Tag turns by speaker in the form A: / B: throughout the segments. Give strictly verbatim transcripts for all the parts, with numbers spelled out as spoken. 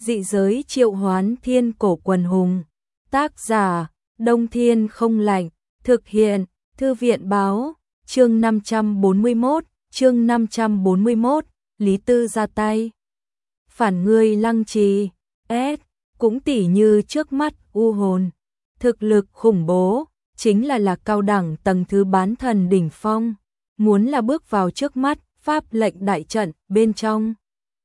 A: Dị giới triệu hoán thiên cổ quần hùng. Tác giả, Đông Thiên không lạnh. Thực hiện, Thư viện báo. Chương năm trăm bốn mươi mốt, chương năm trăm bốn mươi mốt, Lý Tư ra tay. Phản ngươi Lăng Trì, S, cũng tỉ như trước mắt u hồn. Thực lực khủng bố, chính là là cao đẳng tầng thứ bán thần đỉnh phong. Muốn là bước vào trước mắt, pháp lệnh đại trận bên trong.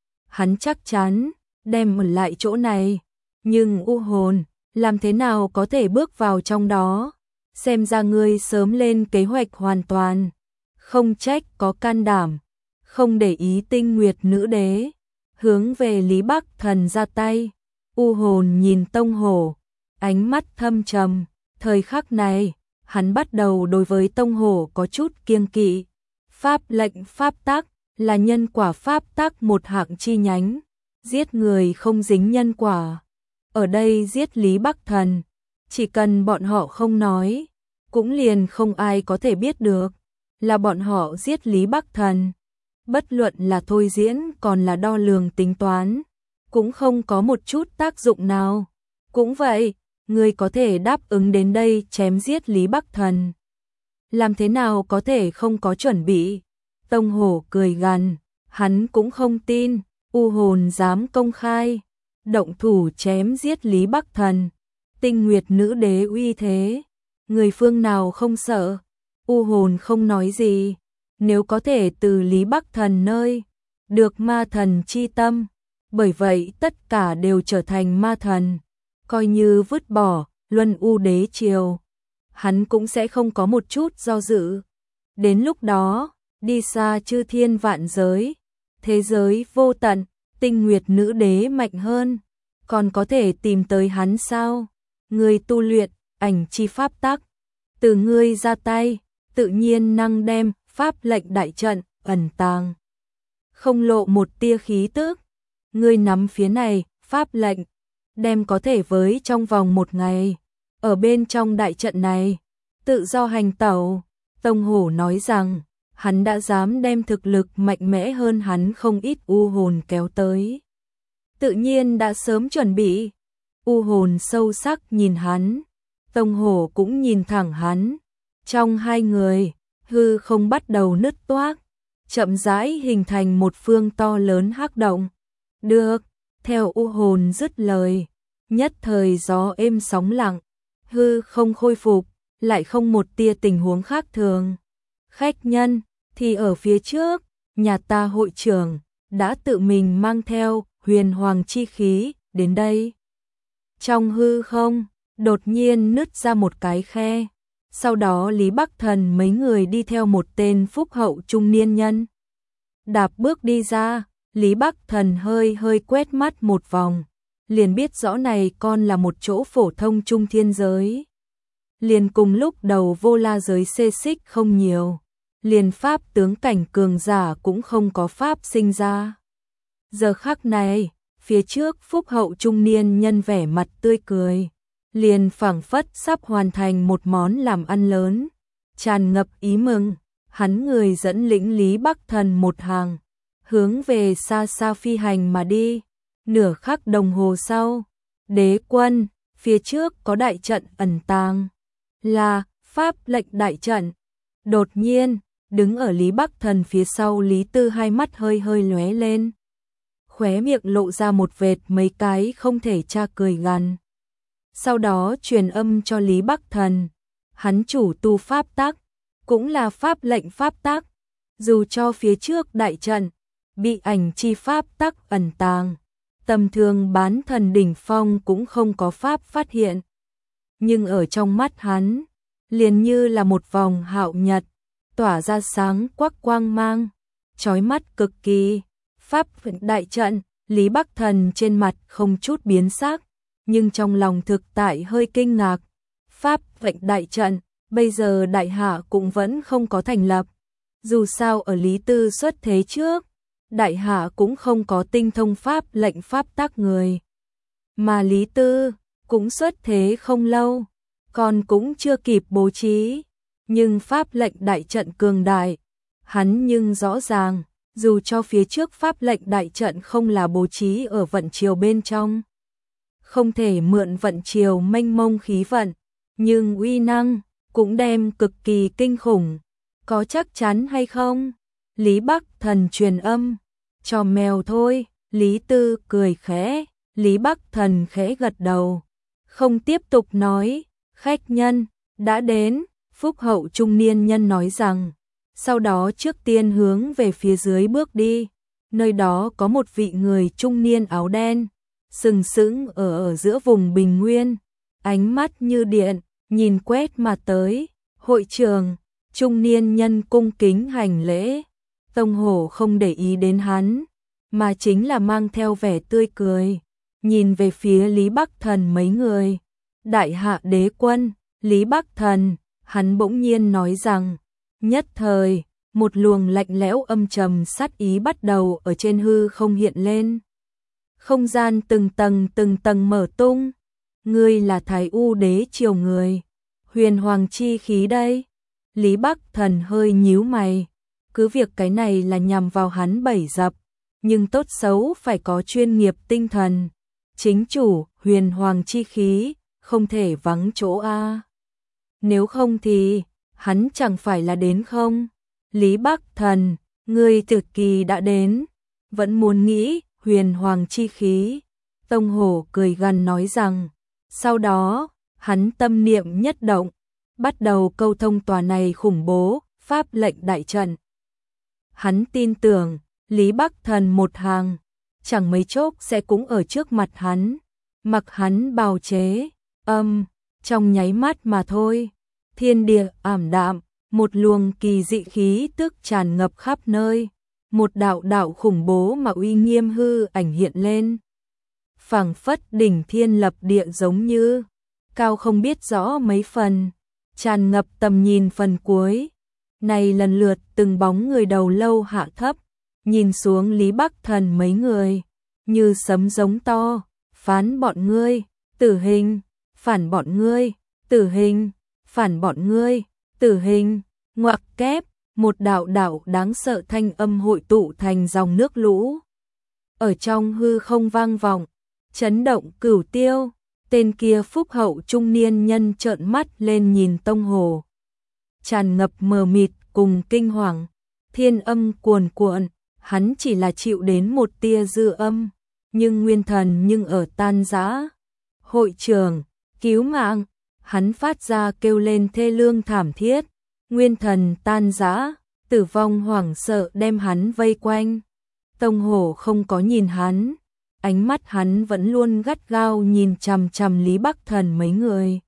A: Hắn chắc chắn, đem ở lại chỗ này. Nhưng u hồn, làm thế nào có thể bước vào trong đó? Xem ra ngươi sớm lên kế hoạch hoàn toàn. Không trách có can đảm. Không để ý Tinh Nguyệt nữ đế. Hướng về Lý Bắc Thần ra tay. U hồn nhìn Tông Hổ. Ánh mắt thâm trầm. Thời khắc này, hắn bắt đầu đối với Tông Hổ có chút kiêng kỵ. Pháp lệnh pháp tắc là nhân quả pháp tắc một hạng chi nhánh. Giết người không dính nhân quả. Ở đây giết Lý Bắc Thần. Chỉ cần bọn họ không nói, cũng liền không ai có thể biết được là bọn họ giết Lý Bắc Thần. Bất luận là thôi diễn còn là đo lường tính toán, cũng không có một chút tác dụng nào. Cũng vậy, người có thể đáp ứng đến đây chém giết Lý Bắc Thần. Làm thế nào có thể không có chuẩn bị? Tông Hổ cười gằn, hắn cũng không tin, u hồn dám công khai, động thủ chém giết Lý Bắc Thần. Tinh Nguyệt nữ đế uy thế, người phương nào không sợ? U hồn không nói gì, nếu có thể từ Lý Bắc Thần nơi được ma thần chi tâm, bởi vậy tất cả đều trở thành ma thần, coi như vứt bỏ Luân U đế triều, hắn cũng sẽ không có một chút do dự. Đến lúc đó, đi xa chư thiên vạn giới, thế giới vô tận, Tinh Nguyệt nữ đế mạnh hơn, còn có thể tìm tới hắn sao? Ngươi tu luyện ảnh chi pháp tắc, từ ngươi ra tay, tự nhiên năng đem pháp lệnh đại trận ẩn tàng, không lộ một tia khí tức. Ngươi nắm phía này, pháp lệnh, đem có thể với trong vòng một ngày, ở bên trong đại trận này, tự do hành tẩu. Tông Hổ nói rằng, hắn đã dám đem thực lực mạnh mẽ hơn hắn không ít u hồn kéo tới. Tự nhiên đã sớm chuẩn bị. U hồn sâu sắc nhìn hắn, Tông Hổ cũng nhìn thẳng hắn. Trong hai người, hư không bắt đầu nứt toác, chậm rãi hình thành một phương to lớn hắc động. Được, theo u hồn dứt lời, nhất thời gió êm sóng lặng, hư không khôi phục, lại không một tia tình huống khác thường. Khách nhân thì ở phía trước, nhà ta hội trưởng đã tự mình mang theo huyền hoàng chi khí đến đây. Trong hư không, đột nhiên nứt ra một cái khe. Sau đó Lý Bắc Thần mấy người đi theo một tên phúc hậu trung niên nhân. Đạp bước đi ra, Lý Bắc Thần hơi hơi quét mắt một vòng, liền biết rõ này con là một chỗ phổ thông trung thiên giới. Liền cùng lúc đầu vô la giới xê xích không nhiều, liền pháp tướng cảnh cường giả cũng không có pháp sinh ra. Giờ khắc này, phía trước phúc hậu trung niên nhân vẻ mặt tươi cười, liền phảng phất sắp hoàn thành một món làm ăn lớn, tràn ngập ý mừng. Hắn người dẫn lĩnh Lý Bắc Thần một hàng, hướng về xa xa phi hành mà đi. Nửa khắc đồng hồ sau, đế quân, phía trước có đại trận ẩn tàng, là pháp lệnh đại trận. Đột nhiên, đứng ở Lý Bắc Thần phía sau Lý Tư hai mắt hơi hơi lóe lên, khóe miệng lộ ra một vệt mấy cái không thể tra cười gằn. Sau đó truyền âm cho Lý Bắc Thần, hắn chủ tu pháp tắc, cũng là pháp lệnh pháp tắc, dù cho phía trước đại trận bị ảnh chi pháp tắc ẩn tàng, tầm thường bán thần đỉnh phong cũng không có pháp phát hiện. Nhưng ở trong mắt hắn, liền như là một vòng hạo nhật, tỏa ra sáng quắc quang mang, chói mắt cực kỳ. Pháp đại trận, Lý Bắc Thần trên mặt không chút biến sắc, nhưng trong lòng thực tại hơi kinh ngạc. Pháp lệnh đại trận, bây giờ đại hạ cũng vẫn không có thành lập. Dù sao ở Lý Tư xuất thế trước, đại hạ cũng không có tinh thông pháp lệnh pháp tắc người. Mà Lý Tư cũng xuất thế không lâu, còn cũng chưa kịp bố trí. Nhưng pháp lệnh đại trận cường đại, hắn nhưng rõ ràng, dù cho phía trước pháp lệnh đại trận không là bố trí ở vận chiều bên trong, không thể mượn vận chiều mênh mông khí vận, nhưng uy năng cũng đem cực kỳ kinh khủng, có chắc chắn hay không? Lý Bắc Thần truyền âm, cho mèo thôi, Lý Tư cười khẽ, Lý Bắc Thần khẽ gật đầu, không tiếp tục nói, khách nhân đã đến, phúc hậu trung niên nhân nói rằng, sau đó trước tiên hướng về phía dưới bước đi, nơi đó có một vị người trung niên áo đen, sừng sững ở ở giữa vùng bình nguyên, ánh mắt như điện, nhìn quét mà tới, hội trường, trung niên nhân cung kính hành lễ, Tông Hổ không để ý đến hắn, mà chính là mang theo vẻ tươi cười, nhìn về phía Lý Bắc Thần mấy người, đại hạ đế quân, Lý Bắc Thần, hắn bỗng nhiên nói rằng, nhất thời, một luồng lạnh lẽo âm trầm sát ý bắt đầu ở trên hư không hiện lên. Không gian từng tầng từng tầng mở tung, ngươi là Thái U đế triều người, huyền hoàng chi khí đây. Lý Bắc Thần hơi nhíu mày, cứ việc cái này là nhằm vào hắn bẫy dập, nhưng tốt xấu phải có chuyên nghiệp tinh thần, chính chủ huyền hoàng chi khí, không thể vắng chỗ a. Nếu không thì, hắn chẳng phải là đến không? Lý Bắc Thần, ngươi thực kỳ đã đến, vẫn muốn nghĩ huyền hoàng chi khí. Tông Hổ cười gằn nói rằng, sau đó, hắn tâm niệm nhất động, bắt đầu câu thông tòa này khủng bố, pháp lệnh đại trận. Hắn tin tưởng, Lý Bắc Thần một hàng, chẳng mấy chốc sẽ cũng ở trước mặt hắn, mặc hắn bào chế, âm, trong nháy mắt mà thôi. Thiên địa ảm đạm, một luồng kỳ dị khí tức tràn ngập khắp nơi, một đạo đạo khủng bố mà uy nghiêm hư ảnh hiện lên. Phảng phất đỉnh thiên lập địa giống như, cao không biết rõ mấy phần, tràn ngập tầm nhìn phần cuối. Này lần lượt từng bóng người đầu lâu hạ thấp, nhìn xuống Lý Bắc Thần mấy người, như sấm giống to, phán bọn ngươi, tử hình, phản bọn ngươi, tử hình, phản bọn ngươi, tử hình, ngoặc kép, một đạo đạo đáng sợ thanh âm hội tụ thành dòng nước lũ. Ở trong hư không vang vọng, chấn động cửu tiêu, tên kia phúc hậu trung niên nhân trợn mắt lên nhìn Tông Hổ. Tràn ngập mờ mịt cùng kinh hoàng, thiên âm cuồn cuộn, hắn chỉ là chịu đến một tia dư âm, nhưng nguyên thần nhưng ở tan rã. Hội trưởng, cứu mạng, hắn phát ra kêu lên thê lương thảm thiết, nguyên thần tan rã, tử vong hoảng sợ đem hắn vây quanh. Tông Hổ không có nhìn hắn, ánh mắt hắn vẫn luôn gắt gao nhìn chằm chằm Lý Bắc Thần mấy người.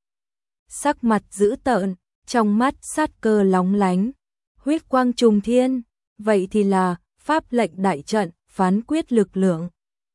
A: Sắc mặt dữ tợn, trong mắt sát cơ lóng lánh, huyết quang trùng thiên, vậy thì là pháp lệnh đại trận, phán quyết lực lượng.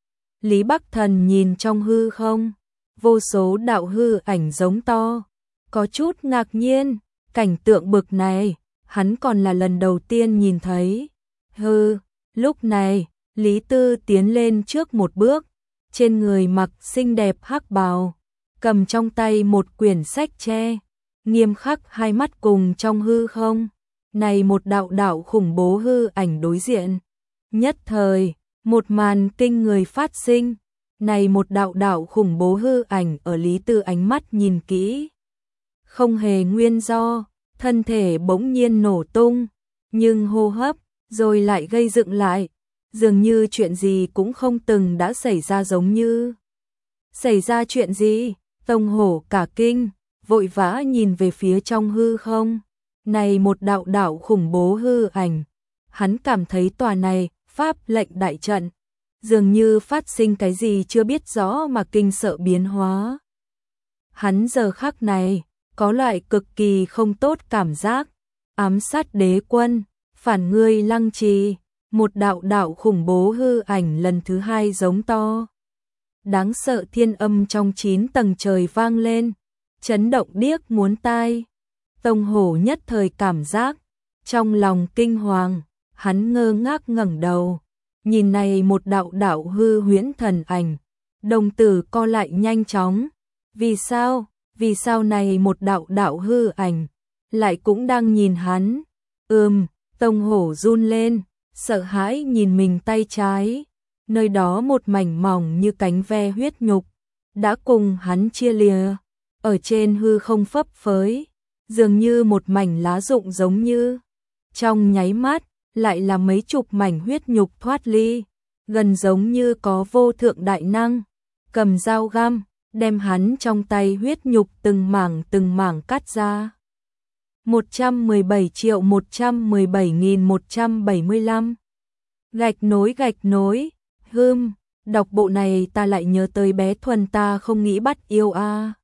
A: Lý Bắc Thần nhìn trong hư không, vô số đạo hư ảnh giống to, có chút ngạc nhiên, cảnh tượng bực này, hắn còn là lần đầu tiên nhìn thấy. Hư, lúc này, Lý Tư tiến lên trước một bước, trên người mặc xinh đẹp hắc bào, cầm trong tay một quyển sách tre, nghiêm khắc hai mắt cùng trong hư không. Này một đạo đạo khủng bố hư ảnh đối diện. Nhất thời, một màn kinh người phát sinh. Này một đạo đạo khủng bố hư ảnh ở Lý Tư ánh mắt nhìn kỹ. Không hề nguyên do, thân thể bỗng nhiên nổ tung, nhưng hô hấp, rồi lại gây dựng lại. Dường như chuyện gì cũng không từng đã xảy ra giống như. Xảy ra chuyện gì? Tông Hổ cả kinh, vội vã nhìn về phía trong hư không. Này một đạo đạo khủng bố hư ảnh, hắn cảm thấy tòa này, pháp lệnh đại trận, dường như phát sinh cái gì chưa biết rõ mà kinh sợ biến hóa. Hắn giờ khắc này, có loại cực kỳ không tốt cảm giác, ám sát đế quân, phản ngươi Lăng Trì, một đạo đạo khủng bố hư ảnh lần thứ hai giống to. Đáng sợ thiên âm trong chín tầng trời vang lên, chấn động điếc muốn tai. Tông Hổ nhất thời cảm giác, trong lòng kinh hoàng, hắn ngơ ngác ngẩng đầu, nhìn này một đạo đạo hư huyễn thần ảnh, đồng tử co lại nhanh chóng. Vì sao, vì sao này một đạo đạo hư ảnh, lại cũng đang nhìn hắn? Ừm, Tông Hổ run lên, sợ hãi nhìn mình tay trái, nơi đó một mảnh mỏng như cánh ve huyết nhục, đã cùng hắn chia lìa, ở trên hư không phấp phới, dường như một mảnh lá rụng giống như. Trong nháy mắt, lại là mấy chục mảnh huyết nhục thoát ly, gần giống như có vô thượng đại năng, cầm dao găm, đem hắn trong tay huyết nhục từng mảng từng mảng cắt ra. một trăm mười bảy triệu một trăm mười bảy nghìn một trăm bảy mươi lăm. Gạch nối gạch nối, hưm, đọc bộ này ta lại nhớ tới bé Thuần ta không nghĩ bắt yêu a. À.